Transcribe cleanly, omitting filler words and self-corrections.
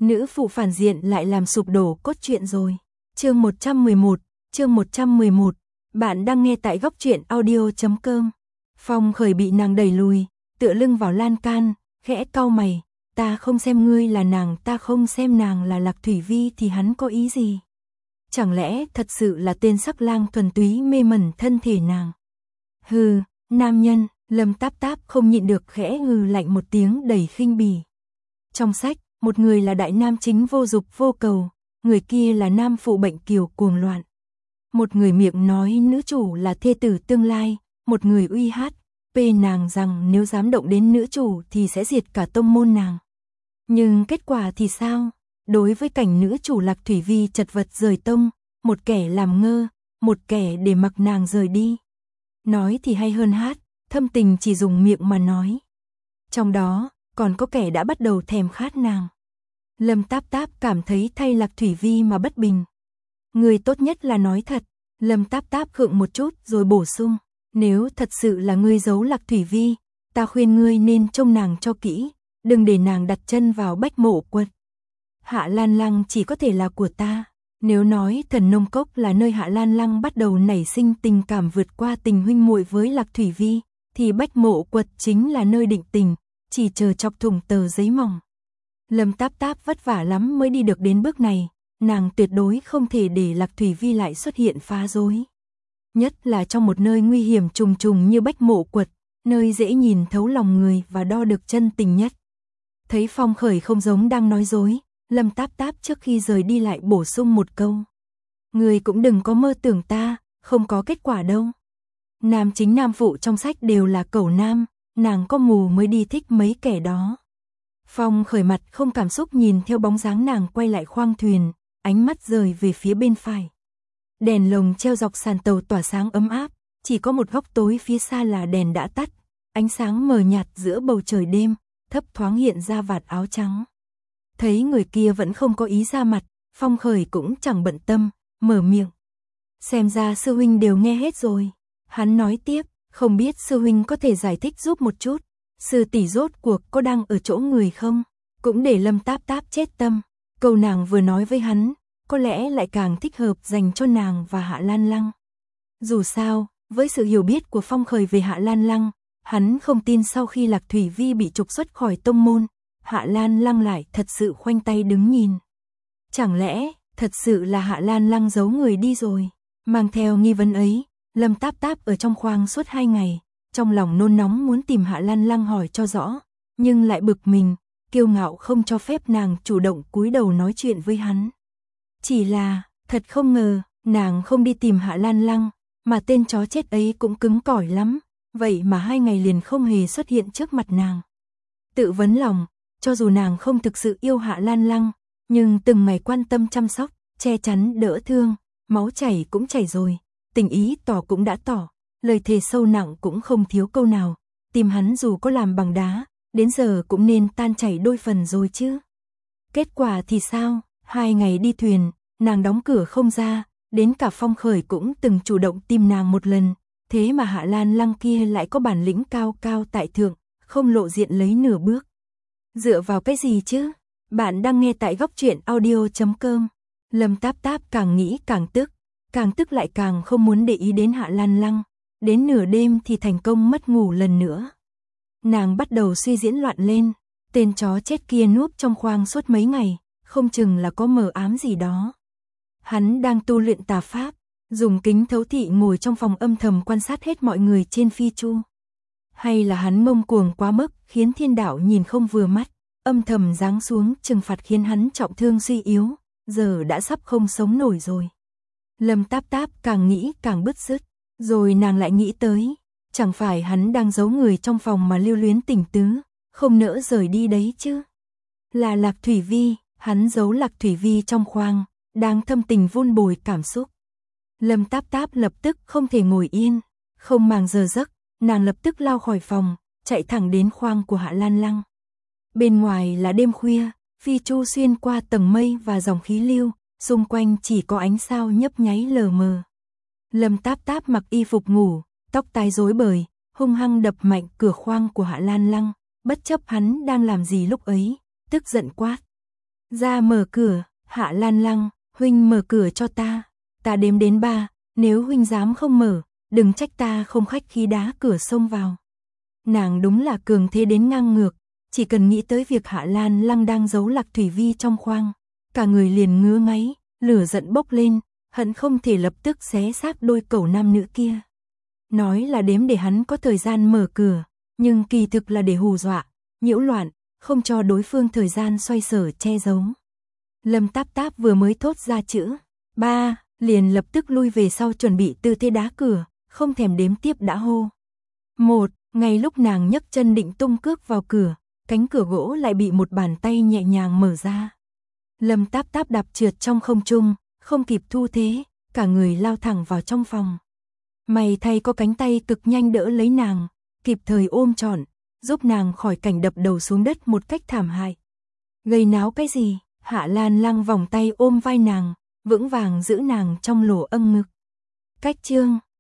nữ phụ phản diện lại làm sụp đổ cốt truyện rồi. Chương 111, bạn đang nghe tại góc truyện audio.com. Phong Khởi bị nàng đẩy lùi, tựa lưng vào lan can, khẽ cau mày, ta không xem ngươi là nàng, ta không xem nàng là Lạc Thủy Vi thì hắn có ý gì? Chẳng lẽ thật sự là tên sắc lang thuần túy mê mẩn thân thể nàng? Hừ, nam nhân, Lâm Táp Táp không nhịn được khẽ hừ lạnh một tiếng đầy khinh bỉ. Trong sách, một người là đại nam chính vô dục vô cầu, người kia là nam phụ bệnh kiều cuồng loạn. Một người miệng nói nữ chủ là thê tử tương lai, một người uy hát, phê nàng rằng nếu dám động đến nữ chủ thì sẽ diệt cả tông môn nàng. Nhưng kết quả thì sao? Đối với cảnh nữ chủ Lạc Thủy Vi chật vật rời tông, một kẻ làm ngơ, một kẻ để mặc nàng rời đi. Nói thì hay hơn hát, thâm tình chỉ dùng miệng mà nói. Trong đó, còn có kẻ đã bắt đầu thèm khát nàng. Lâm Táp Táp cảm thấy thay Lạc Thủy Vi mà bất bình. Người tốt nhất là nói thật. Lâm Táp Táp khựng một chút rồi bổ sung. Nếu thật sự là ngươi giấu Lạc Thủy Vi, ta khuyên ngươi nên trông nàng cho kỹ, đừng để nàng đặt chân vào Bách Mộ Quật. Hạ Lan Lăng chỉ có thể là của ta. Nếu nói Thần Nông Cốc là nơi Hạ Lan Lăng bắt đầu nảy sinh tình cảm vượt qua tình huynh muội với Lạc Thủy Vi, thì Bách Mộ Quật chính là nơi định tình, chỉ chờ chọc thủng tờ giấy mỏng. Lâm Táp Táp vất vả lắm mới đi được đến bước này, nàng tuyệt đối không thể để Lạc Thủy Vi lại xuất hiện phá rối. Nhất là trong một nơi nguy hiểm trùng trùng như Bách Mộ Quật, nơi dễ nhìn thấu lòng người và đo được chân tình nhất. Thấy Phong Khởi không giống đang nói dối, Lâm Táp Táp trước khi rời đi lại bổ sung một câu. Người cũng đừng có mơ tưởng ta, không có kết quả đâu. Nam chính nam phụ trong sách đều là cẩu nam, nàng có mù mới đi thích mấy kẻ đó. Phong Khởi mặt không cảm xúc nhìn theo bóng dáng nàng quay lại khoang thuyền, ánh mắt rời về phía bên phải. Đèn lồng treo dọc sàn tàu tỏa sáng ấm áp, chỉ có một góc tối phía xa là đèn đã tắt, ánh sáng mờ nhạt giữa bầu trời đêm, thấp thoáng hiện ra vạt áo trắng. Thấy người kia vẫn không có ý ra mặt, Phong Khởi cũng chẳng bận tâm, mở miệng. Xem ra sư huynh đều nghe hết rồi. Hắn nói tiếp, không biết sư huynh có thể giải thích giúp một chút. Sư tỷ rốt cuộc có đang ở chỗ người không? Cũng để Lâm Táp Táp chết tâm. Câu nàng vừa nói với hắn, có lẽ lại càng thích hợp dành cho nàng và Hạ Lan Lăng. Dù sao, với sự hiểu biết của Phong Khởi về Hạ Lan Lăng, hắn không tin sau khi Lạc Thủy Vi bị trục xuất khỏi tông môn, Hạ Lan Lăng lại thật sự khoanh tay đứng nhìn. Chẳng lẽ, thật sự là Hạ Lan Lăng giấu người đi rồi? Mang theo nghi vấn ấy, Lâm Táp Táp ở trong khoang suốt 2 ngày, trong lòng nôn nóng muốn tìm Hạ Lan Lăng hỏi cho rõ, nhưng lại bực mình, kiêu ngạo không cho phép nàng chủ động cúi đầu nói chuyện với hắn. Chỉ là, thật không ngờ, nàng không đi tìm Hạ Lan Lăng, mà tên chó chết ấy cũng cứng cỏi lắm, vậy mà 2 ngày liền không hề xuất hiện trước mặt nàng. Tự vấn lòng, cho dù nàng không thực sự yêu Hạ Lan Lăng, nhưng từng ngày quan tâm chăm sóc, che chắn đỡ thương, máu chảy cũng chảy rồi, tình ý tỏ cũng đã tỏ, lời thề sâu nặng cũng không thiếu câu nào, tìm hắn dù có làm bằng đá, đến giờ cũng nên tan chảy đôi phần rồi chứ. Kết quả thì sao? 2 ngày đi thuyền, nàng đóng cửa không ra, đến cả Phong Khởi cũng từng chủ động tìm nàng một lần, thế mà Hạ Lan Lăng kia lại có bản lĩnh cao cao tại thượng, không lộ diện lấy nửa bước. Dựa vào cái gì chứ? Bạn đang nghe tại góc truyện audio.com. Lâm Táp Táp càng nghĩ càng tức lại càng không muốn để ý đến Hạ Lan Lăng, đến nửa đêm thì thành công mất ngủ lần nữa. Nàng bắt đầu suy diễn loạn lên, tên chó chết kia núp trong khoang suốt mấy ngày, không chừng là có mờ ám gì đó. Hắn đang tu luyện tà pháp, dùng kính thấu thị ngồi trong phòng âm thầm quan sát hết mọi người trên phi chu. Hay là hắn ngông cuồng quá mức khiến thiên đạo nhìn không vừa mắt, âm thầm giáng xuống trừng phạt khiến hắn trọng thương suy yếu, giờ đã sắp không sống nổi rồi. Lâm Táp Táp càng nghĩ càng bứt rứt, rồi nàng lại nghĩ tới, chẳng phải hắn đang giấu người trong phòng mà lưu luyến tình tứ, không nỡ rời đi đấy chứ. Là Lạc Thủy Vi, hắn giấu Lạc Thủy Vi trong khoang, đang thâm tình vun bồi cảm xúc. Lâm Táp Táp lập tức không thể ngồi yên, không màng giờ giấc, nàng lập tức lao khỏi phòng, chạy thẳng đến khoang của Hạ Lan Lăng. Bên ngoài là đêm khuya, phi chu xuyên qua tầng mây và dòng khí lưu, xung quanh chỉ có ánh sao nhấp nháy lờ mờ. Lâm Táp Táp mặc y phục ngủ, tóc tai rối bời, hung hăng đập mạnh cửa khoang của Hạ Lan Lăng, bất chấp hắn đang làm gì lúc ấy, tức giận quát. Ra mở cửa, Hạ Lan Lăng, huynh mở cửa cho ta. Ta đếm đến 3, nếu huynh dám không mở, đừng trách ta không khách khí đá cửa xông vào. Nàng đúng là cường thế đến ngang ngược, chỉ cần nghĩ tới việc Hạ Lan Lăng đang giấu Lạc Thủy Vi trong khoang, cả người liền ngứa ngáy, lửa giận bốc lên, hận không thể lập tức xé xác đôi cẩu nam nữ kia. Nói là đếm để hắn có thời gian mở cửa, nhưng kỳ thực là để hù dọa, nhiễu loạn, không cho đối phương thời gian xoay sở che giấu. Lâm Táp Táp vừa mới thốt ra chữ 3, liền lập tức lui về sau chuẩn bị tư thế đá cửa, không thèm đếm tiếp đã hô. 1, ngay lúc nàng nhấc chân định tung cước vào cửa, cánh cửa gỗ lại bị một bàn tay nhẹ nhàng mở ra. Lâm Táp Táp đạp trượt trong không trung, không kịp thu thế, cả người lao thẳng vào trong phòng. May thay có cánh tay cực nhanh đỡ lấy nàng, kịp thời ôm trọn, giúp nàng khỏi cảnh đập đầu xuống đất một cách thảm hại. Gây náo cái gì? Hạ Lan Lăng vòng tay ôm vai nàng, vững vàng giữ nàng trong lỗ âng ngực. Cách chương